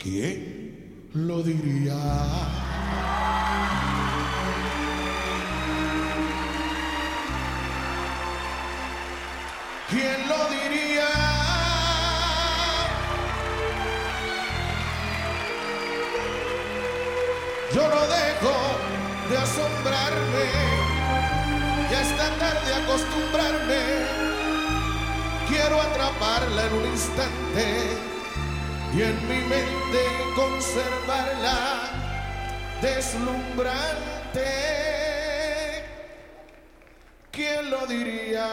¿Quién lo diría? ¿Quién lo diría? Yo no dejo de asombrarme, ya es tan tarde acostumbrarme. Quiero atraparla en un instante y en mi mente conservarla deslumbrante. ¿Quién lo diría?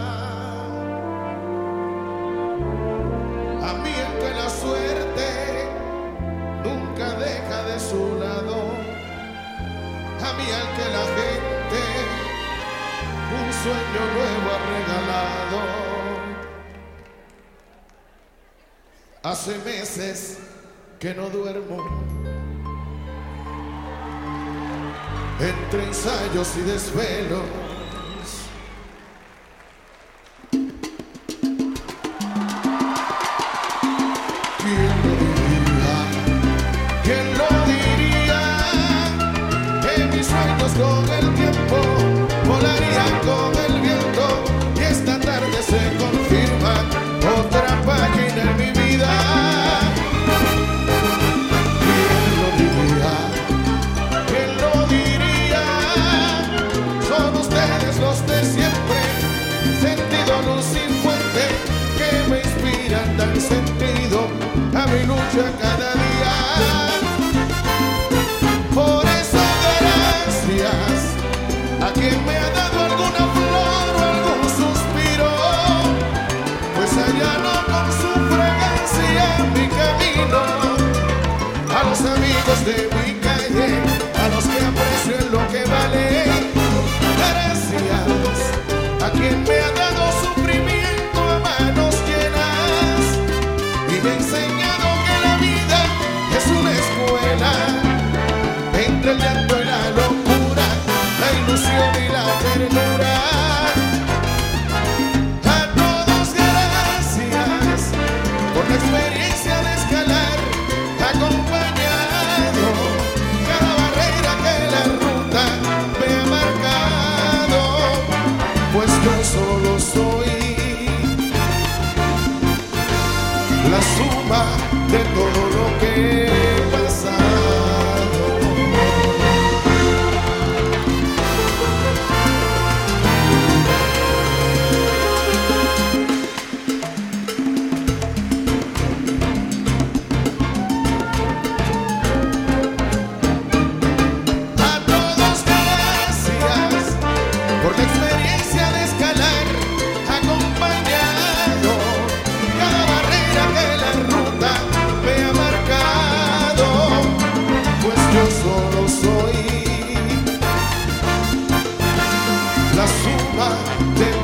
A mí el que la suerte nunca deja de su lado, a mí al que la gente un sueño nuevo ha regalado. Hace meses que no duermo, entre ensayos y desvelos. ¿Quién lo diría? Que mis sueños con el tiempo volarían con el viento y esta tarde se confirma otra página en mi vida. ¿Quién lo diría? ¿Quién lo diría? Son ustedes los de siempre, sentido, luz sin fuente, que me inspiran, dan sentido a mi lucha cada día. Por eso gracias a quien me ha dado alguna flor o algún suspiro, pues allano con su fragancia mi camino. A los amigos de mi calle, a los que aprecio en lo que vale, gracias a quien me ha dado sufrimiento a manos llenas y me ha enseñado que la vida es una escuela entre el llanto y la locura, la ilusión y la ternura. A todos gracias por la experiencia de escalar, acompañado cada barrera que la ruta me ha marcado, pues yo solo soy la suma de todo lo que he pasado. Yo solo soy la suma de